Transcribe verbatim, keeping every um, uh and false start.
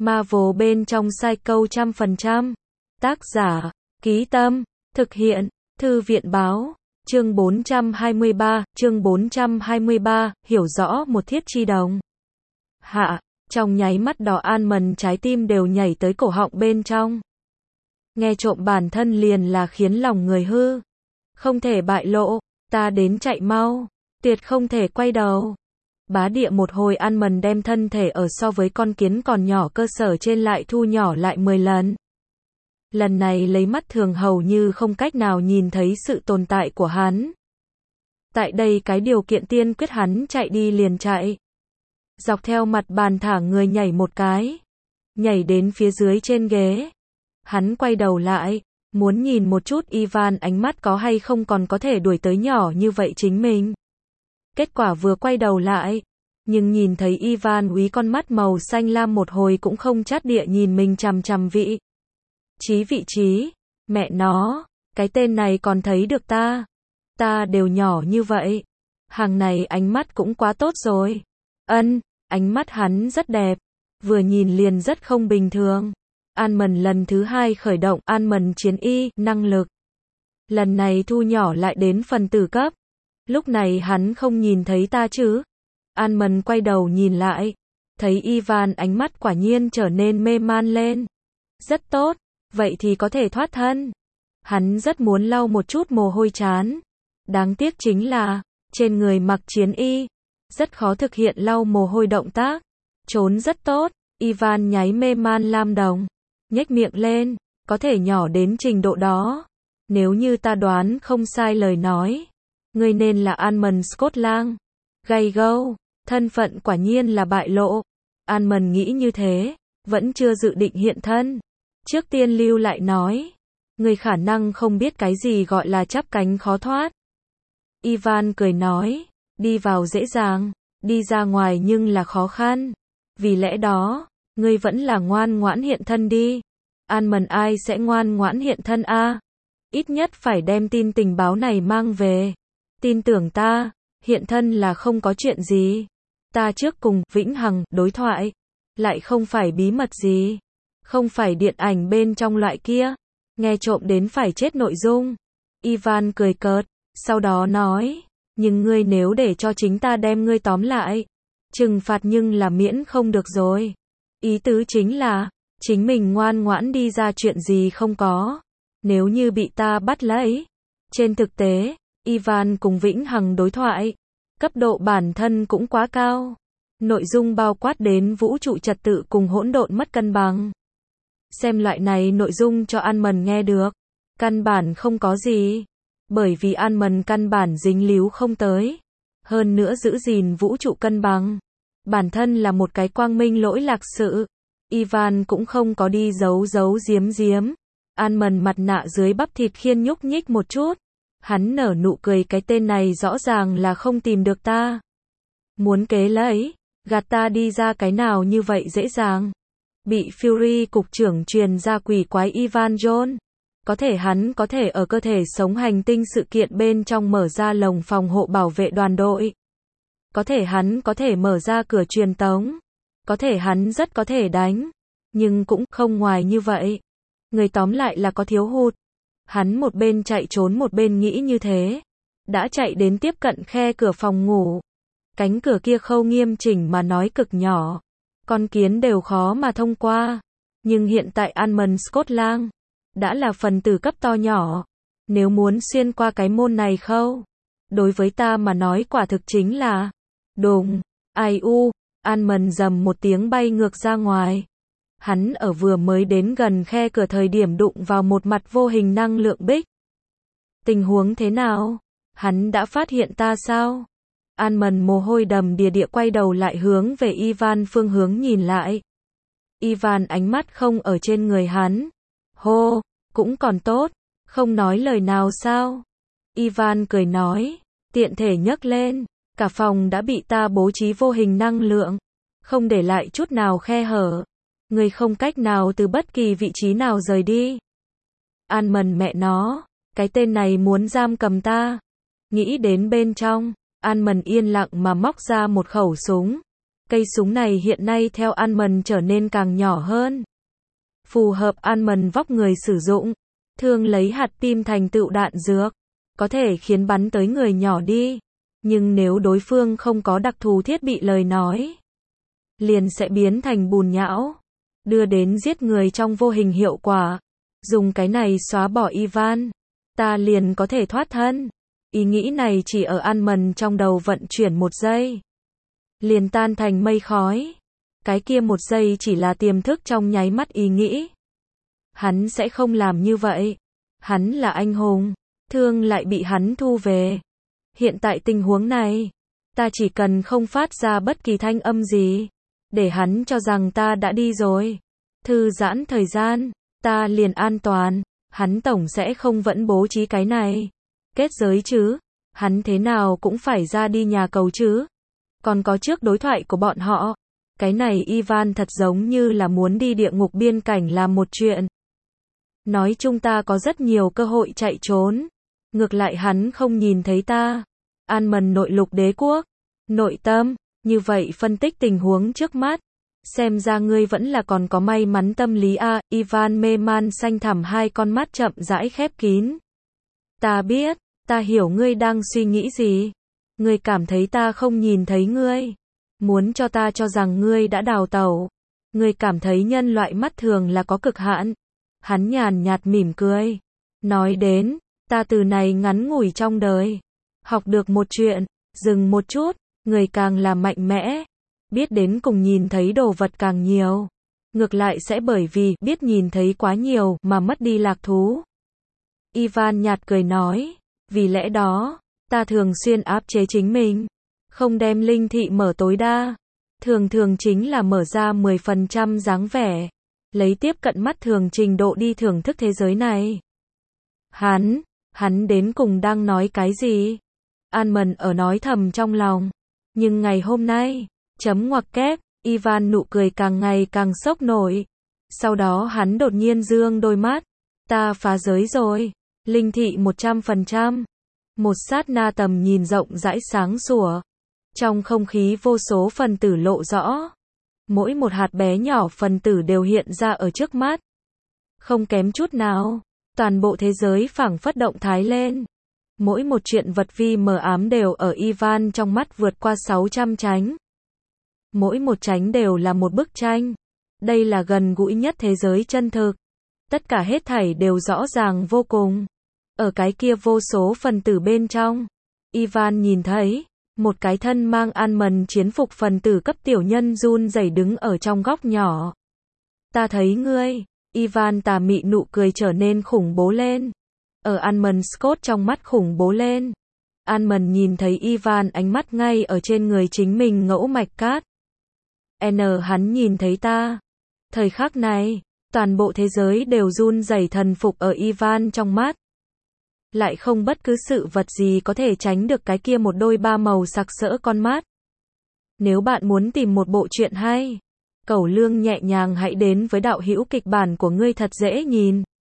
Marvel bên trong Psycho trăm phần trăm. Tác giả, Ký Tâm, thực hiện, Thư viện báo. Chương bốn trăm hai mươi ba, chương bốn trăm hai mươi ba, hiểu rõ một thiết chi đồng. Hạ, trong nháy mắt đó Almond trái tim đều nhảy tới cổ họng bên trong. Nghe trộm bản thân liền là khiến lòng người hư. Không thể bại lộ, ta đến chạy mau, tuyệt không thể quay đầu. Bá địa một hồi Almond đem thân thể ở so với con kiến còn nhỏ cơ sở trên lại thu nhỏ lại mười lần. Lần này lấy mắt thường hầu như không cách nào nhìn thấy sự tồn tại của hắn. Tại đây cái điều kiện tiên quyết hắn chạy đi liền chạy. Dọc theo mặt bàn thả người nhảy một cái. Nhảy đến phía dưới trên ghế. Hắn quay đầu lại, muốn nhìn một chút Ivan ánh mắt có hay không còn có thể đuổi tới nhỏ như vậy chính mình. Kết quả vừa quay đầu lại, nhưng nhìn thấy Ivan úy con mắt màu xanh lam một hồi cũng không chát địa nhìn mình chằm chằm vị. Chí vị trí, mẹ nó, cái tên này còn thấy được ta. Ta đều nhỏ như vậy. Hàng này ánh mắt cũng quá tốt rồi. Ân, ánh mắt hắn rất đẹp. Vừa nhìn liền rất không bình thường. Almond lần thứ hai khởi động Almond chiến y, năng lực. Lần này thu nhỏ lại đến phần tử cấp. Lúc này hắn không nhìn thấy ta chứ. Almond quay đầu nhìn lại. Thấy Ivan ánh mắt quả nhiên trở nên mê man lên. Rất tốt. Vậy thì có thể thoát thân. Hắn rất muốn lau một chút mồ hôi chán. Đáng tiếc chính là, trên người mặc chiến y, rất khó thực hiện lau mồ hôi động tác. Trốn rất tốt, Ivan nháy mê man lam đồng. Nhếch miệng lên, có thể nhỏ đến trình độ đó. Nếu như ta đoán không sai lời nói, ngươi nên là Almond Scotland. Gay go, thân phận quả nhiên là bại lộ. Almond nghĩ như thế, vẫn chưa dự định hiện thân. Trước tiên lưu lại nói, người khả năng không biết cái gì gọi là chắp cánh khó thoát. Ivan cười nói, đi vào dễ dàng, đi ra ngoài nhưng là khó khăn. Vì lẽ đó, ngươi vẫn là ngoan ngoãn hiện thân đi. Almond ai sẽ ngoan ngoãn hiện thân a? Ít nhất phải đem tin tình báo này mang về. Tin tưởng ta, hiện thân là không có chuyện gì. Ta trước cùng Vĩnh Hằng đối thoại, lại không phải bí mật gì. Không phải điện ảnh bên trong loại kia, nghe trộm đến phải chết nội dung. Ivan cười cợt, sau đó nói, nhưng ngươi nếu để cho chính ta đem ngươi tóm lại, trừng phạt nhưng là miễn không được rồi. Ý tứ chính là, chính mình ngoan ngoãn đi ra chuyện gì không có, nếu như bị ta bắt lấy. Trên thực tế, Ivan cùng Vĩnh Hằng đối thoại, cấp độ bản thân cũng quá cao. Nội dung bao quát đến vũ trụ trật tự cùng hỗn độn mất cân bằng. Xem loại này nội dung cho Almond nghe được, căn bản không có gì, bởi vì Almond căn bản dính líu không tới. Hơn nữa giữ gìn vũ trụ cân bằng, bản thân là một cái quang minh lỗi lạc sự. Ivan cũng không có đi giấu giấu giếm giếm. Almond mặt nạ dưới bắp thịt khiên nhúc nhích một chút, hắn nở nụ cười, cái tên này rõ ràng là không tìm được ta. Muốn kế lấy, gạt ta đi ra cái nào như vậy dễ dàng. Bị Fury cục trưởng truyền ra quỷ quái Ivan John. Có thể hắn có thể ở cơ thể sống hành tinh sự kiện bên trong mở ra lồng phòng hộ bảo vệ đoàn đội. Có thể hắn có thể mở ra cửa truyền tống. Có thể hắn rất có thể đánh. Nhưng cũng không ngoài như vậy. Người tóm lại là có thiếu hụt. Hắn một bên chạy trốn một bên nghĩ như thế. Đã chạy đến tiếp cận khe cửa phòng ngủ. Cánh cửa kia khâu nghiêm chỉnh mà nói cực nhỏ. Con kiến đều khó mà thông qua. Nhưng hiện tại Almond Scotland đã là phần tử cấp to nhỏ. Nếu muốn xuyên qua cái môn này khâu, đối với ta mà nói quả thực chính là đùng. Ai u, Almond rầm một tiếng bay ngược ra ngoài. Hắn ở vừa mới đến gần khe cửa thời điểm đụng vào một mặt vô hình năng lượng bích. Tình huống thế nào? Hắn đã phát hiện ta sao? Almond mồ hôi đầm đìa địa quay đầu lại hướng về Ivan phương hướng nhìn lại. Ivan ánh mắt không ở trên người hắn. Hô, cũng còn tốt, không nói lời nào sao? Ivan cười nói, tiện thể nhấc lên, cả phòng đã bị ta bố trí vô hình năng lượng, không để lại chút nào khe hở. Người không cách nào từ bất kỳ vị trí nào rời đi. Almond mẹ nó, cái tên này muốn giam cầm ta. Nghĩ đến bên trong, Almond yên lặng mà móc ra một khẩu súng. Cây súng này hiện nay theo Almond trở nên càng nhỏ hơn. Phù hợp Almond vóc người sử dụng. Thường lấy hạt tim thành tựu đạn dược. Có thể khiến bắn tới người nhỏ đi. Nhưng nếu đối phương không có đặc thù thiết bị lời nói, liền sẽ biến thành bùn nhão. Đưa đến giết người trong vô hình hiệu quả. Dùng cái này xóa bỏ Ivan. Ta liền có thể thoát thân. Ý nghĩ này chỉ ở Almond trong đầu vận chuyển một giây. Liền tan thành mây khói. Cái kia một giây chỉ là tiềm thức trong nháy mắt ý nghĩ. Hắn sẽ không làm như vậy. Hắn là anh hùng. Thương lại bị hắn thu về. Hiện tại tình huống này, ta chỉ cần không phát ra bất kỳ thanh âm gì, để hắn cho rằng ta đã đi rồi. Thư giãn thời gian, ta liền an toàn. Hắn tổng sẽ không vẫn bố trí cái này. Kết giới chứ. Hắn thế nào cũng phải ra đi nhà cầu chứ. Còn có trước đối thoại của bọn họ. Cái này Ivan thật giống như là muốn đi địa ngục biên cảnh làm một chuyện. Nói chung ta có rất nhiều cơ hội chạy trốn. Ngược lại hắn không nhìn thấy ta. Almond nội lục đế quốc. Nội tâm. Như vậy phân tích tình huống trước mắt. Xem ra ngươi vẫn là còn có may mắn tâm lý a. Ivan mê man xanh thẳm hai con mắt chậm rãi khép kín. Ta biết. Ta hiểu ngươi đang suy nghĩ gì. Ngươi cảm thấy ta không nhìn thấy ngươi. Muốn cho ta cho rằng ngươi đã đào tẩu. Ngươi cảm thấy nhân loại mắt thường là có cực hạn. Hắn nhàn nhạt mỉm cười. Nói đến, ta từ này ngắn ngủi trong đời. Học được một chuyện, dừng một chút, người càng là mạnh mẽ. Biết đến cùng nhìn thấy đồ vật càng nhiều. Ngược lại sẽ bởi vì biết nhìn thấy quá nhiều mà mất đi lạc thú. Ivan nhạt cười nói. Vì lẽ đó, ta thường xuyên áp chế chính mình. Không đem linh thị mở tối đa. Thường thường chính là mở ra mười phần trăm dáng vẻ. Lấy tiếp cận mắt thường trình độ đi thưởng thức thế giới này. Hắn, hắn đến cùng đang nói cái gì? Almond ở nói thầm trong lòng. Nhưng ngày hôm nay, chấm ngoặc kép, Ivan nụ cười càng ngày càng sốc nổi. Sau đó hắn đột nhiên dương đôi mắt. Ta phá giới rồi. Linh thị một trăm phần trăm. Một sát na tầm nhìn rộng rãi sáng sủa. Trong không khí vô số phần tử lộ rõ. Mỗi một hạt bé nhỏ phần tử đều hiện ra ở trước mắt. Không kém chút nào. Toàn bộ thế giới phảng phất động thái lên. Mỗi một chuyện vật vi mờ ám đều ở Ivan trong mắt vượt qua sáu trăm chánh. Mỗi một chánh đều là một bức tranh. Đây là gần gũi nhất thế giới chân thực. Tất cả hết thảy đều rõ ràng vô cùng. Ở cái kia vô số phần tử bên trong, Ivan nhìn thấy một cái thân mang Almond chiến phục phần tử cấp tiểu nhân run rẩy đứng ở trong góc nhỏ. Ta thấy ngươi. Ivan tà mị nụ cười trở nên khủng bố lên. Ở Almond Scott trong mắt khủng bố lên. Almond nhìn thấy Ivan ánh mắt ngay ở trên người chính mình ngẫu mạch cát. N hắn nhìn thấy ta. Thời khắc này, toàn bộ thế giới đều run rẩy thần phục ở Ivan trong mắt. Lại không bất cứ sự vật gì có thể tránh được cái kia một đôi ba màu sặc sỡ con mắt. Nếu bạn muốn tìm một bộ truyện hay, cẩu lương nhẹ nhàng hãy đến với đạo hữu kịch bản của ngươi thật dễ nhìn.